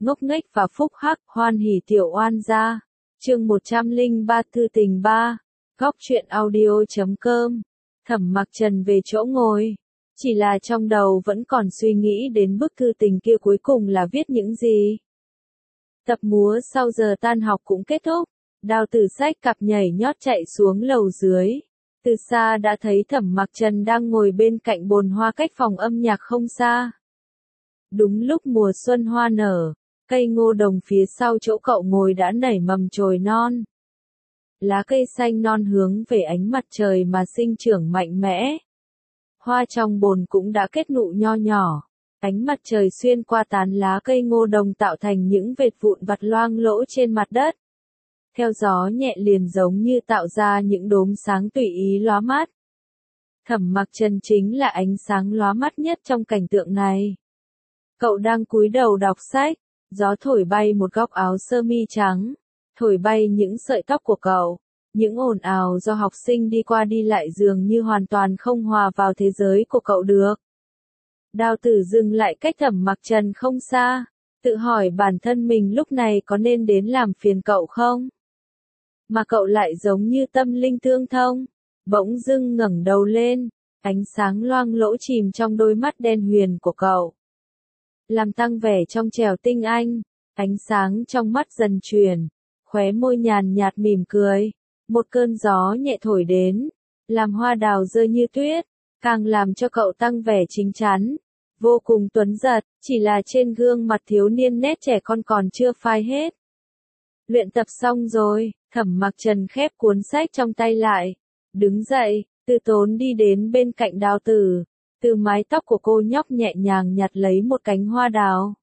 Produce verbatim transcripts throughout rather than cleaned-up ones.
ngốc nghếch và phúc hắc, hoan hỉ tiểu oan gia. Chương một trăm lẻ ba Thư tình ba. Góc truyện audio chấm com. Thẩm Mặc Trần về chỗ ngồi. Chỉ là trong đầu vẫn còn suy nghĩ đến bức thư tình kia cuối cùng là viết những gì. Tập múa sau giờ tan học cũng kết thúc. Đào Tử xách cặp nhảy nhót chạy xuống lầu dưới. Từ xa đã thấy Thẩm Mặc Trần đang ngồi bên cạnh bồn hoa cách phòng âm nhạc không xa. Đúng lúc mùa xuân hoa nở, cây ngô đồng phía sau chỗ cậu ngồi đã nảy mầm chồi non. Lá cây xanh non hướng về ánh mặt trời mà sinh trưởng mạnh mẽ. Hoa trong bồn cũng đã kết nụ nho nhỏ. Ánh mặt trời xuyên qua tán lá cây ngô đồng tạo thành những vệt vụn vặt loang lỗ trên mặt đất. Theo gió nhẹ liền giống như tạo ra những đốm sáng tùy ý lóa mắt. Thẩm Mặc Trần chính là ánh sáng lóa mắt nhất trong cảnh tượng này. Cậu đang cúi đầu đọc sách, gió thổi bay một góc áo sơ mi trắng, thổi bay những sợi tóc của cậu. Những ồn ào do học sinh đi qua đi lại dường như hoàn toàn không hòa vào thế giới của cậu được. Đào Tử dừng lại cách Thẩm Mặc Trần không xa, tự hỏi bản thân mình lúc này có nên đến làm phiền cậu không? Mà cậu lại giống như tâm linh tương thông, bỗng dưng ngẩng đầu lên, ánh sáng loang lỗ chìm trong đôi mắt đen huyền của cậu. Làm tăng vẻ trong trẻo tinh anh, ánh sáng trong mắt dần chuyển, khóe môi nhàn nhạt mỉm cười. Một cơn gió nhẹ thổi đến, làm hoa đào rơi như tuyết, càng làm cho cậu tăng vẻ chín chắn, vô cùng tuấn giật, chỉ là trên gương mặt thiếu niên nét trẻ con còn chưa phai hết. Luyện tập xong rồi, Thẩm Mặc Trần khép cuốn sách trong tay lại, đứng dậy, từ tốn đi đến bên cạnh Đào Tử, từ mái tóc của cô nhóc nhẹ nhàng nhặt lấy một cánh hoa đào.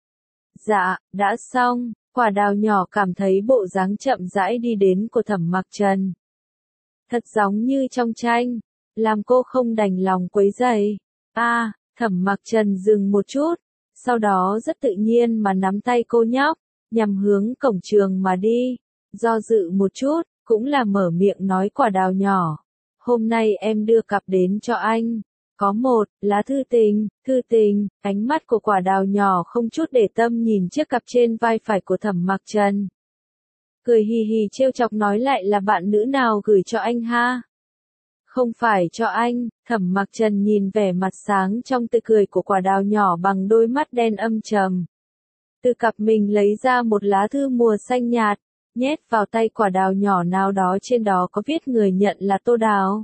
Dạ, đã xong. Quả đào nhỏ cảm thấy bộ dáng chậm rãi đi đến của Thẩm Mặc Trần. Thật giống như trong tranh, làm cô không đành lòng quấy rầy. A, à, Thẩm Mặc Trần dừng một chút, sau đó rất tự nhiên mà nắm tay cô nhóc, nhằm hướng cổng trường mà đi. Do dự một chút, cũng là mở miệng nói quả đào nhỏ. Hôm nay em đưa cặp đến cho anh. Có một, lá thư tình, thư tình, ánh mắt của quả đào nhỏ không chút để tâm nhìn chiếc cặp trên vai phải của Thẩm Mặc Trần. Cười hì hì trêu chọc nói lại là bạn nữ nào gửi cho anh ha? Không phải cho anh, Thẩm Mặc Trần nhìn vẻ mặt sáng trong tươi cười của quả đào nhỏ bằng đôi mắt đen âm trầm. Từ cặp mình lấy ra một lá thư mùa xanh nhạt, nhét vào tay quả đào nhỏ nào đó trên đó có viết người nhận là Tô Đào.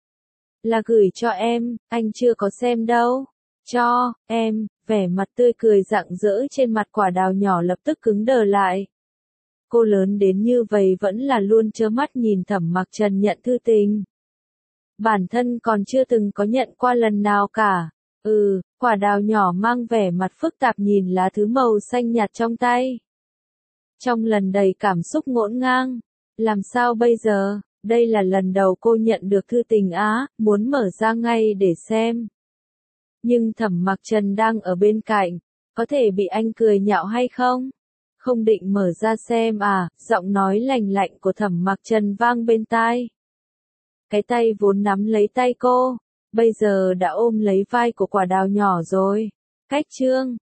Là gửi cho em, anh chưa có xem đâu. Cho, em, vẻ mặt tươi cười rạng rỡ trên mặt quả đào nhỏ lập tức cứng đờ lại. Cô lớn đến như vậy vẫn là luôn trơ mắt nhìn Thẩm Mặc Trần nhận thư tình. Bản thân còn chưa từng có nhận qua lần nào cả. Ừ, quả đào nhỏ mang vẻ mặt phức tạp nhìn lá thứ màu xanh nhạt trong tay. Trong lần đầy cảm xúc ngổn ngang. Làm sao bây giờ? Đây là lần đầu cô nhận được thư tình á, muốn mở ra ngay để xem. Nhưng Thẩm Mặc Trần đang ở bên cạnh, có thể bị anh cười nhạo hay không? Không định mở ra xem à, giọng nói lành lạnh của Thẩm Mặc Trần vang bên tai. Cái tay vốn nắm lấy tay cô, bây giờ đã ôm lấy vai của quả đào nhỏ rồi. Cách chương,